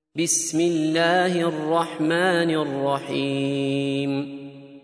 بسم الله الرحمن الرحيم.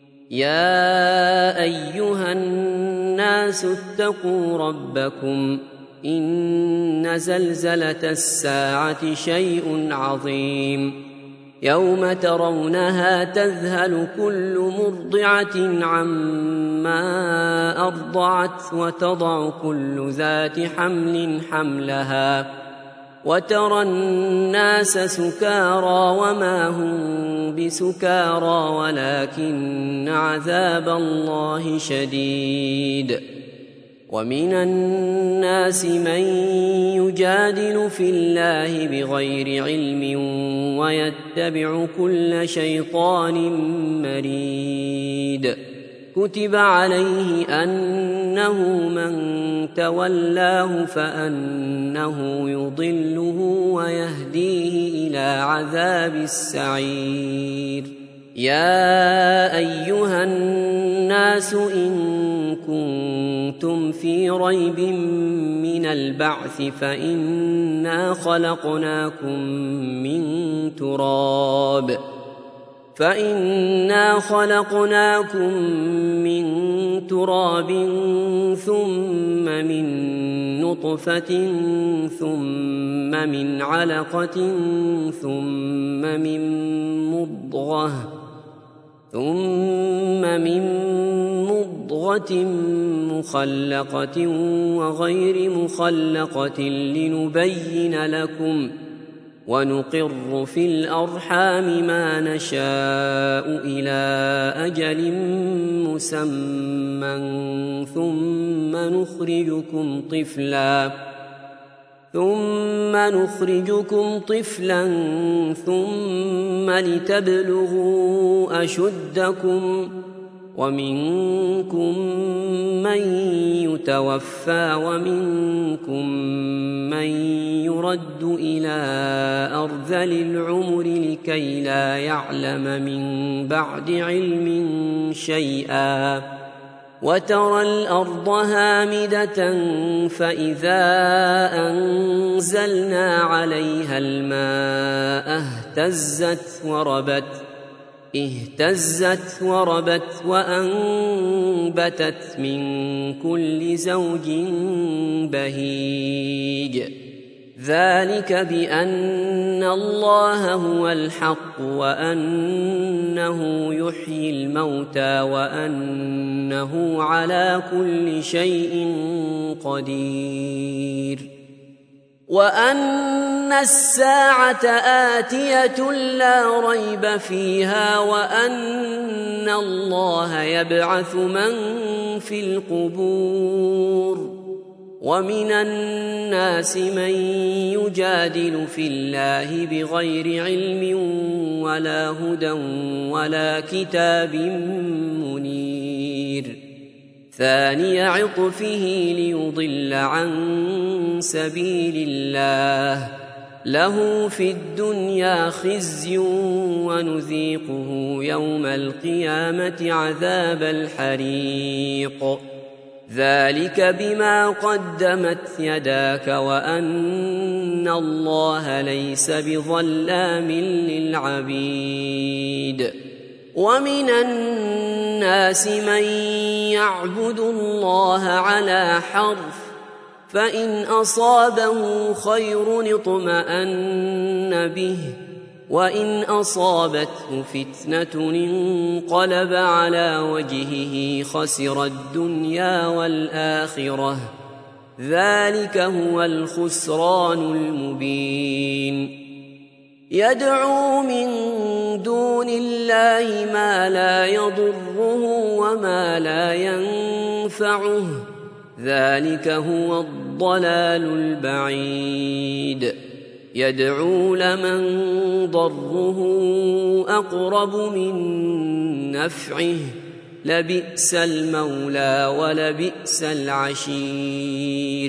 يا أيها الناس اتقوا ربكم إن زلزلة الساعة شيء عظيم يوم ترونها تذهل كل مرضعة عما أرضعت وتضع كل ذات حمل حملها وترى الناس سكارى وما هم بسكارى ولكن عذاب الله شديد. ومن الناس من يجادل في الله بغير علم ويتبع كل شيطان مريد. كتب عليه أنه من تولاه فأنه يضله ويهديه إلى عذاب السعير. يا أيها الناس إن كنتم في ريب من البعث فإنا خلقناكم من تراب ثم من نطفة ثم من علقة ثم من مضغة مخلقة وغير مخلقة لنبين لكم ونقر في الأرحام ما نشاء إلى أجل مسمى ثم نخرجكم طفلا ثم لتبلغوا أشدكم ومنكم من يتوفى ومنكم من يرد إلى أرذل العمر لكي لا يعلم من بعد علم شيئا. وترى الأرض هامدة فإذا أنزلنا عليها الماء اهتزت وربت وأنبتت من كل زوج بهيج. ذلك بأن الله هو الحق وأنه يحيي الموتى وأنه على كل شيء قدير وأن الساعة آتية لا ريب فيها وأن الله يبعث من في القبور. ومن الناس من يجادل في الله بغير علم ولا هدى ولا كتاب منير. ثاني عطفه ليضل عن سبيل الله له في الدنيا خزي ونذيقه يوم القيامة عذاب الحريق. ذلك بما قدمت يداك وأن الله ليس بظلام للعبيد. ومن الناس من يعبد الله على حرف فإن أصابه خير اطمأن به وإن أصابته فتنة انقلب على وجهه خسر الدنيا والآخرة. ذلك هو الخسران المبين. يدعو من دون الله ما لا يضره وما لا ينفعه ذلك هو الضلال البعيد. يدعو لمن ضره أقرب من نفعه لبئس المولى ولبئس العشير.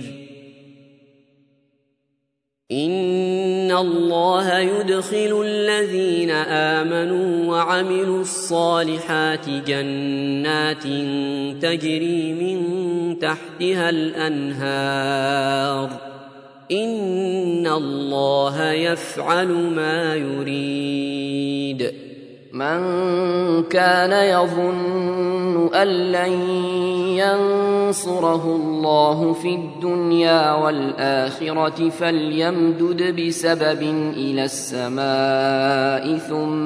إن الله يدخل الذين آمنوا وعملوا الصالحات جنات تجري من تحتها الأنهار إن الله يفعل ما يريد. من كان يظن أن لن ينصره الله في الدنيا والآخرة فليمدد بسبب إلى السماء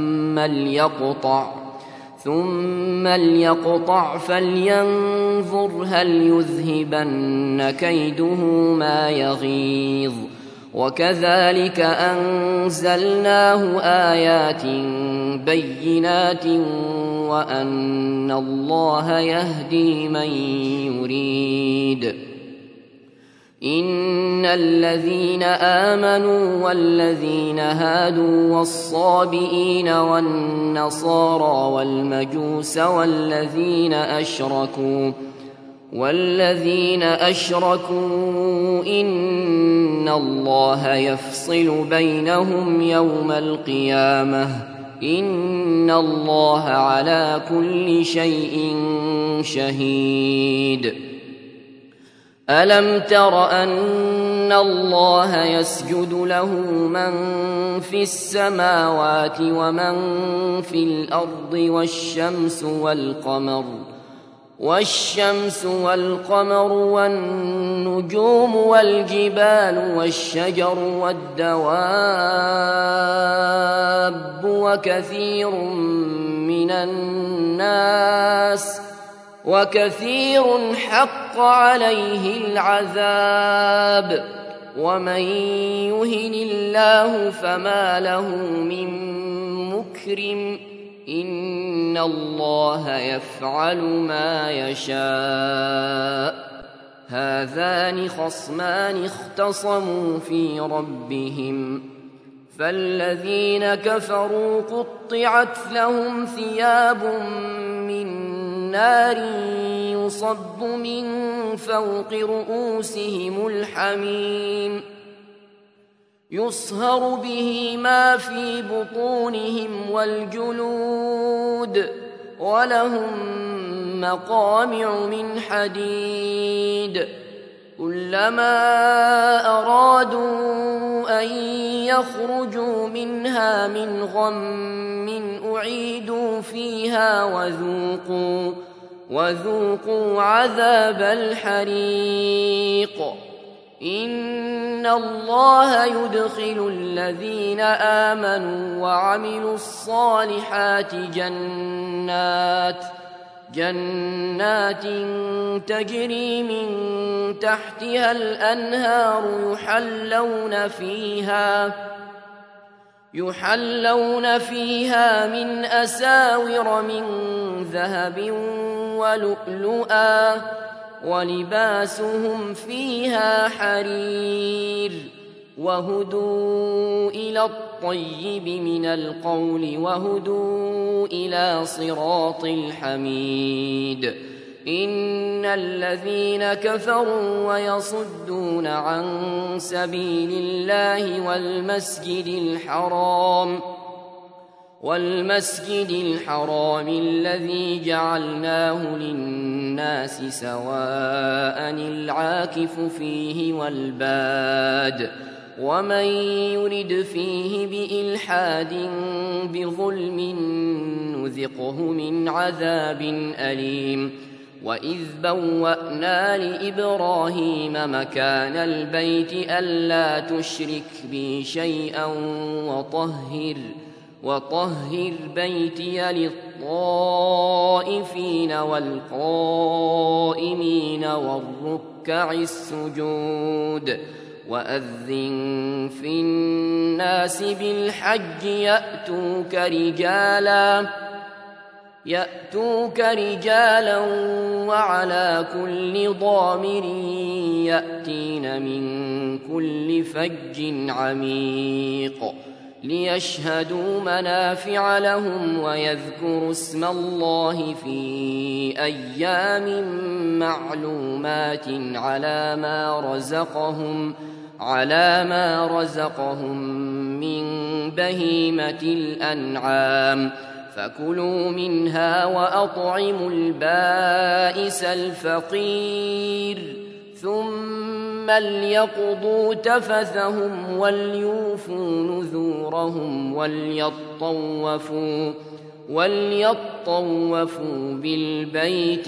ثم ليقطع فلينظر هل يذهبن كيده ما يغيظ. وكذلك أنزلناه آيات بينات وأن الله يهدي من يريد. إن الذين آمنوا والذين هادوا والصابئين والنصارى والمجوس والذين أشركوا إن الله يفصل بينهم يوم القيامة إن الله على كل شيء شهيد. ألم تر أن الله يسجد له من في السماوات ومن في الأرض والشمس والقمر والنجوم والجبال والشجر والدواب وكثير حق عليه العذاب. ومن يهن الله فما له من مكرم إن الله يفعل ما يشاء. هذان خصمان اختصموا في ربهم فالذين كفروا قطعت لهم ثياب من نار يصب من فوق رؤوسهم الحميم يصهر به ما في بطونهم والجلود ولهم مقامع من حديد كلما أرادوا أن يخرجوا منها من غم أعيدوا فيها وذوقوا عذاب الحريق. إن الله يدخل الذين آمنوا وعملوا الصالحات جنات تجري من تحتها الأنهار يحلون فيها من أساور من ذهب ولؤلؤا ولباسهم فيها حرير وهدوا إلى الطيب من القول وهدوا إلى صراط الحميد. إن الذين كفروا ويصدون عن سبيل الله والمسجد الحرام الذي جعلناه للناس سواء العاكف فيه والباد ومن يرد فيه بإلحاد بظلم نذقه من عذاب أليم. وإذ بوأنا لإبراهيم مكان البيت ألا تشرك بي شيئا وطهر بيتي للطائفين والقائمين والركع السجود. وأذن في الناس بالحج يأتوك رجالا وعلى كل ضامر يأتين من كل فج عميق ليشهدوا منافع لهم ويذكروا اسم الله في أيام معلومات على ما رزقهم من بهيمة الأنعام فكلوا منها وأطعموا البائس الفقير ثم ثم ليقضوا تفثهم وليوفوا نذورهم وليطوفوا بالبيت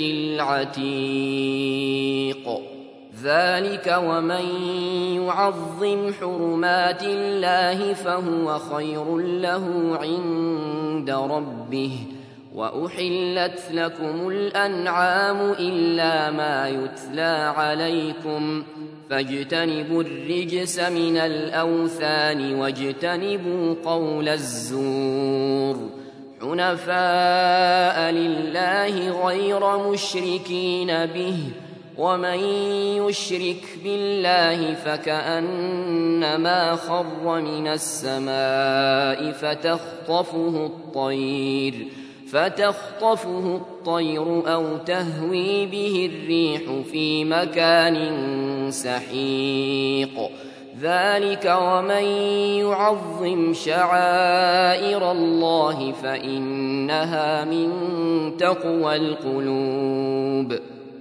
العتيق. ذلك ومن يعظم حرمات الله فهو خير له عند ربه. وأحلت لكم الأنعام إلا ما يتلى عليكم فاجتنبوا الرجس من الأوثان واجتنبوا قول الزور حنفاء لله غير مشركين به. ومن يشرك بالله فكأنما خر من السماء فتخطفه الطير أو تهوي به الريح في مكان سحيق. ذلك ومن يعظم شعائر الله فإنها من تقوى القلوب.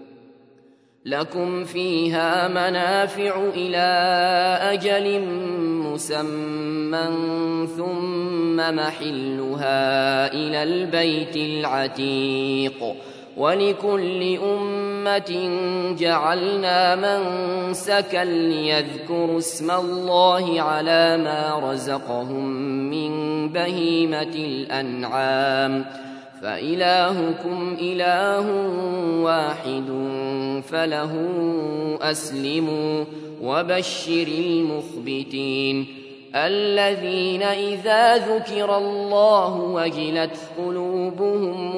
لكم فيها منافع إلى أجل مسمى ثم محلها إلى البيت العتيق. ولكل أمة جعلنا منسكا ليذكروا اسم الله على ما رزقهم من بهيمة الأنعام فإلهكم إله واحد فله أسلموا. وبشر المخبتين الذين إذا ذكر الله وجلت قلوبهم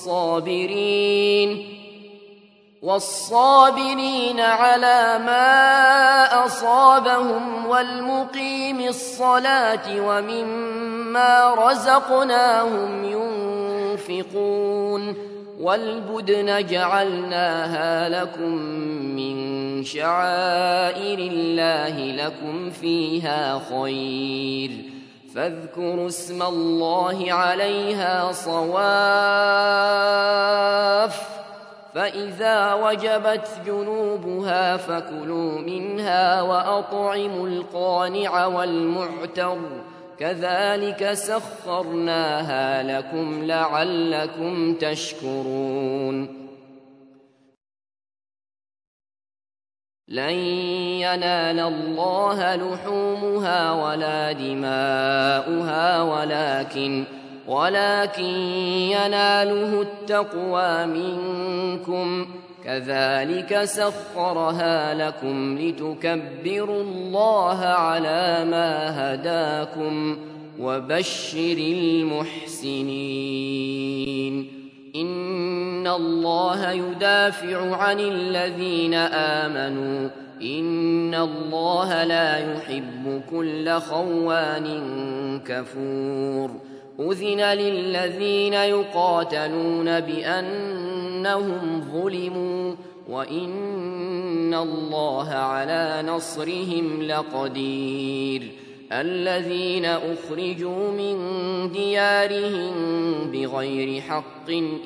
والصابرين على ما أصابهم والمقيم الصلاة ومما رزقناهم ينفقون. والبدن جعلناها لكم من شعائر الله لكم فيها خير فاذكروا اسم الله عليها صواف. فإذا وجبت جنوبها فكلوا منها وأطعموا القانع والمعتر كذلك سخرناها لكم لعلكم تشكرون. لن ينال الله لحومها ولا دماؤها ولكن يناله التقوى منكم كذلك سخرها لكم لتكبروا الله على ما هداكم. وبشر المحسنين إن الله يدافع عن الذين آمنوا إن الله لا يحب كل خوان كفور. أذن للذين يقاتلون بأنهم ظلموا وإن الله على نصرهم لقدير. الذين أخرجوا من ديارهم بغير حق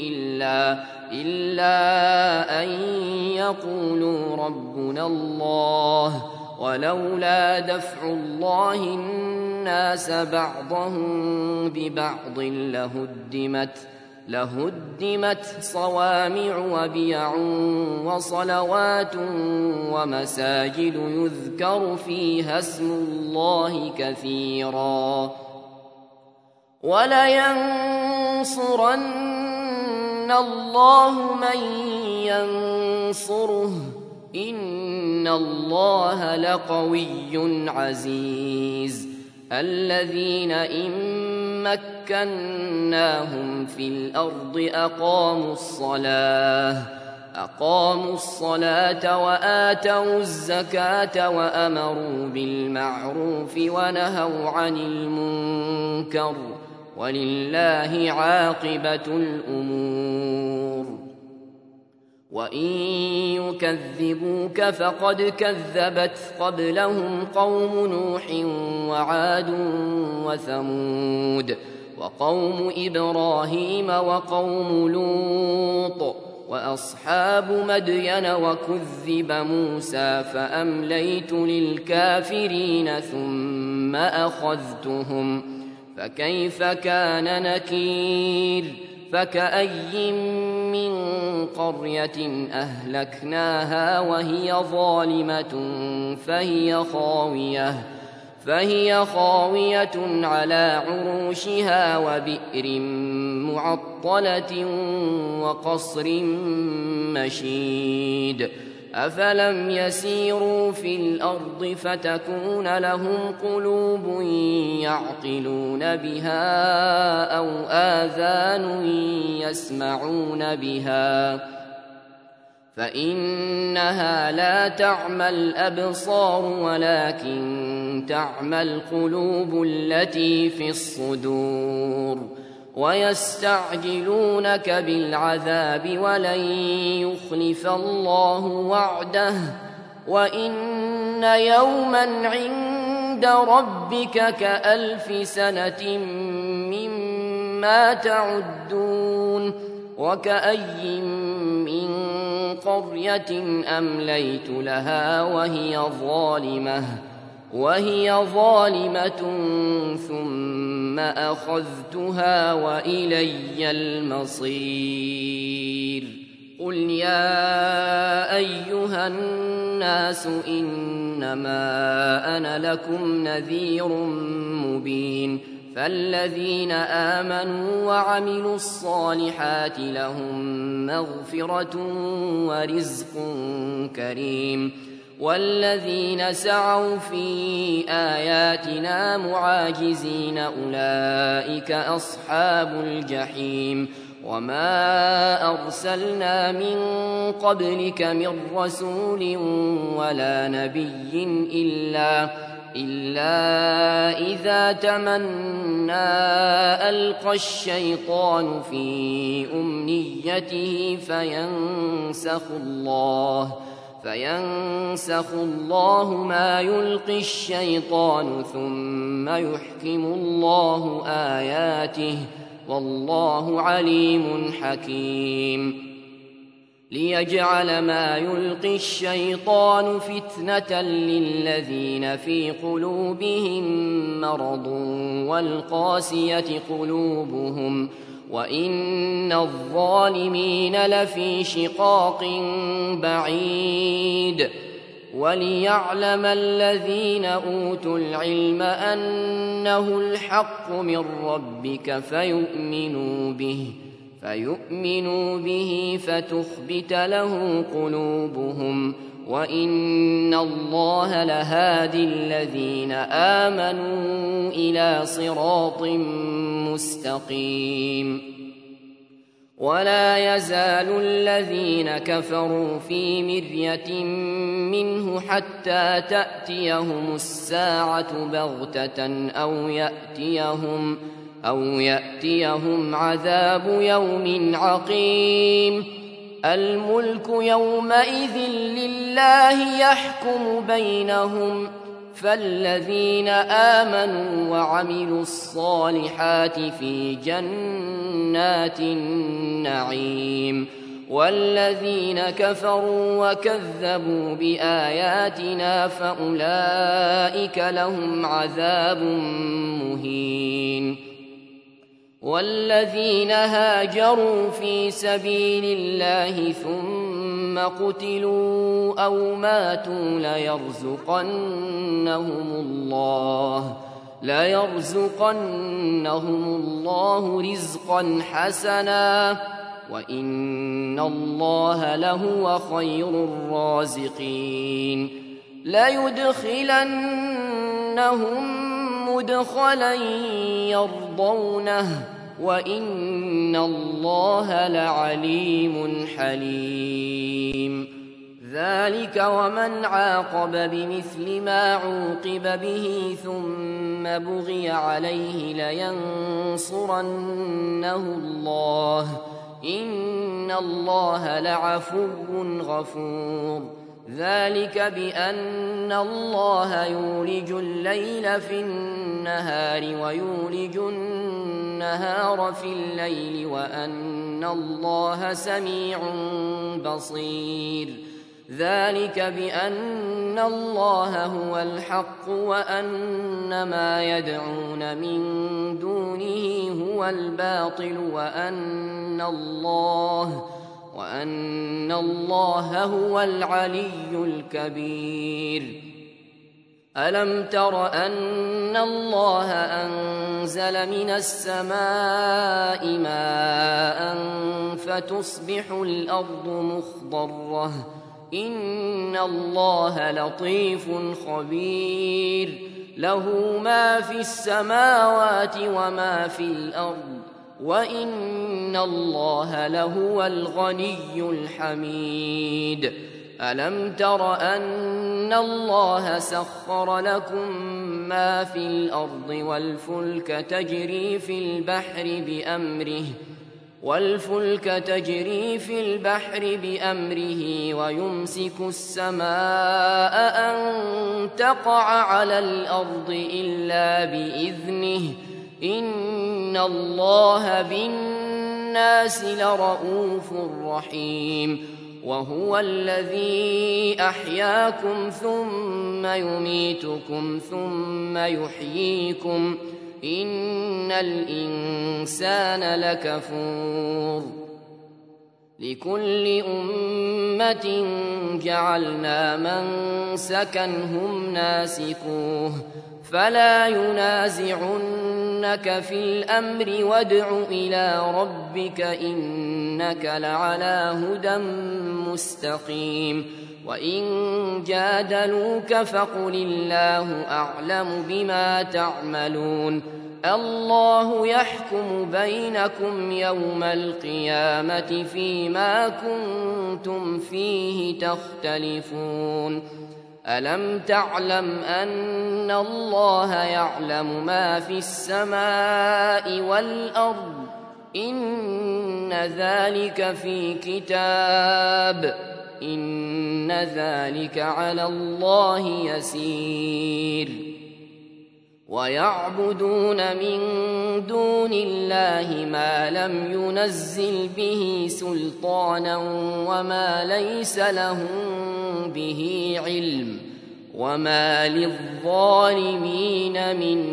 إلا أن يقولوا ربنا الله ولولا دفع الله الناس بعضهم ببعض لهدمت صوامع وبيع وصلوات ومساجد يذكر فيها اسم الله كثيرا ولينصرن الله من ينصره إن الله لقوي عزيز. الذين إن مكناهم في الأرض أقاموا الصلاة وآتوا الزكاة وأمروا بالمعروف ونهوا عن المنكر ولله عاقبة الأمور. وإن يكذبوك فقد كذبت قبلهم قوم نوح وعاد وثمود وقوم إبراهيم وقوم لوط وأصحاب مدين وكذب موسى فأمليت للكافرين ثم أخذتهم فكيف كان نكير فكأي من قرية أهلكناها وهي ظالمة فهي خاوية على عروشها وبئر معطلة وقصر مشيد أفلم يسيروا في الأرض فتكون لهم قلوب يعقلون بها أو آذان يسمعون بها فإنها لا تعمى الأبصار ولكن تعمى القلوب التي في الصدور ويستعجلونك بالعذاب ولن يخلف الله وعده وإن يوما عند ربك كألف سنة مما تعدون وكأي من قرية أمليت لها وهي ظالمة ثم أخذتها وإلي المصير قل يا أيها الناس إنما أنا لكم نذير مبين فالذين آمنوا وعملوا الصالحات لهم مغفرة ورزق كريم والذين سعوا في آياتنا معاجزين أولئك أصحاب الجحيم وما أرسلنا من قبلك من رسول ولا نبي إلا إذا تمنى ألقى الشيطان في أمنيته فينسخ الله ما يلقي الشيطان ثم يحكم الله آياته والله عليم حكيم ليجعل ما يلقي الشيطان فتنة للذين في قلوبهم مرض والقاسية قلوبهم وإن الظالمين لفي شقاق بعيد وليعلم الذين أوتوا العلم أنه الحق من ربك فيؤمنوا به فتخبت له قلوبهم وإن الله لهادي الذين آمنوا إلى صراط مستقيم ولا يزال الذين كفروا في مرية منه حتى تأتيهم الساعة بغتة أو يأتيهم عذاب يوم عقيم الملك يومئذ لله يحكم بينهم فالذين آمنوا وعملوا الصالحات في جنات النعيم والذين كفروا وكذبوا بآياتنا فأولئك لهم عذاب مهين والذين هاجروا في سبيل الله ثم قتلوا أو ماتوا ليرزقنهم الله رزقا حسنا وإن الله لهو خير الرازقين ليدخلنهم مدخلا يرضونه وإن الله لعليم حليم ذلك ومن عاقب بمثل ما عوقب به ثم بغي عليه لينصرنه الله إن الله لعفو غفور ذلك بأن الله يولج الليل في النهار ويولج النهار في الليل وأن الله سميع بصير ذلك بأن الله هو الحق وأن ما يدعون من دونه هو الباطل وأن الله هو العلي الكبير ألم تر أن الله أنزل من السماء ماء فتصبح الأرض مخضرة إن الله لطيف خبير له ما في السماوات وما في الأرض وإن الله لهو الغني الحميد ألم تر أن الله سخر لكم ما في الأرض والفلك تجري في البحر بأمره ويمسك السماء أن تقع على الأرض إلا بإذنه إن الله بالناس لرءوف رحيم وهو الذي أحياكم ثم يميتكم ثم يحييكم إن الإنسان لكفور لكل أمة جعلنا منسكا هم ناسكوه فلا ينازعنك في الأمر وادع إلى ربك إنك لعلى هدى مستقيم وإن جادلوك فقل الله أعلم بما تعملون الله يحكم بينكم يوم القيامة فيما كنتم فيه تختلفون ألم تعلم أن الله يعلم ما في السماء والأرض إن ذلك في كتاب إن ذلك على الله يسير ويعبدون من دون الله ما لم ينزل به سلطانا وما ليس لهم به علم وما للظالمين من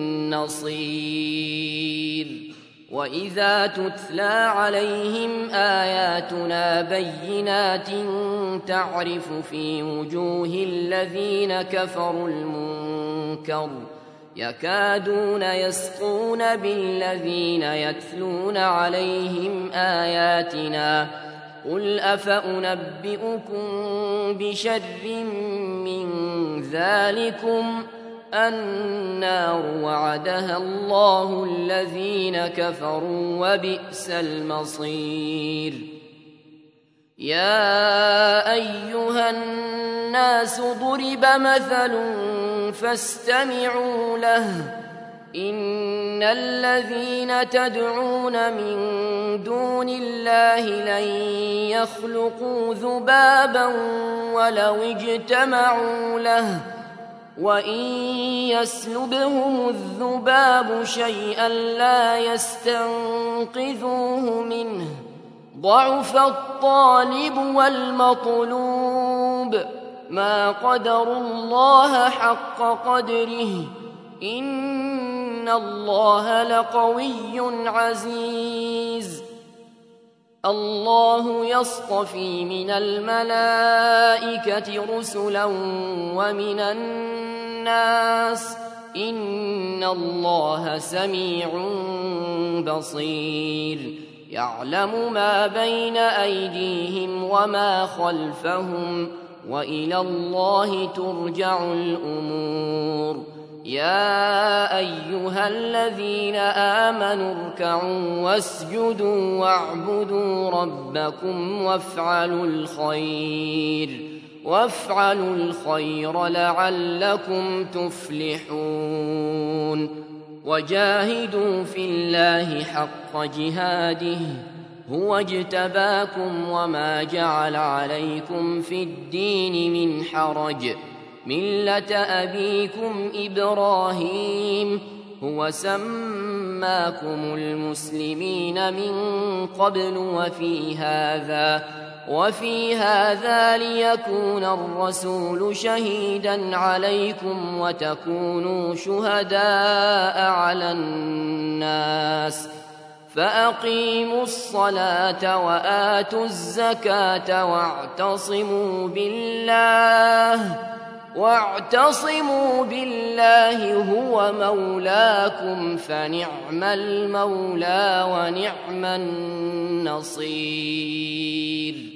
نصير وإذا تتلى عليهم آياتنا بينات تعرف في وجوه الذين كفروا المنكر يكادون يسطون بالذين يتلون عليهم آياتنا قل أفأنبئكم بشر من ذلكم النار وعدها الله الذين كفروا وبئس المصير يا أيها الناس ضرب مثل فاستمعوا له إن الذين تدعون من دون الله لن يخلقوا ذبابا ولو اجتمعوا له وإن يسلبهم الذباب شيئا لا يستنقذوه منه ضعف الطالب والمطلوب ما قدروا الله حق قدره إن الله لقوي عزيز الله يصطفي من الملائكة رسلا ومن الناس إن الله سميع بصير يعلم ما بين أيديهم وما خلفهم وإلى الله ترجع الأمور يا أيها الذين آمنوا اركعوا واسجدوا واعبدوا ربكم وافعلوا الخير لعلكم تفلحون وجاهدوا في الله حق جهاده هو اجتباكم وما جعل عليكم في الدين من حرج ملة أبيكم إبراهيم هو سماكم المسلمين من قبل وفي هذا ليكون الرسول شهيدا عليكم وتكونوا شهداء على الناس فأقيموا الصلاة وآتوا الزكاة واعتصموا بالله هو مولاكم فنعم المولى ونعم النصير.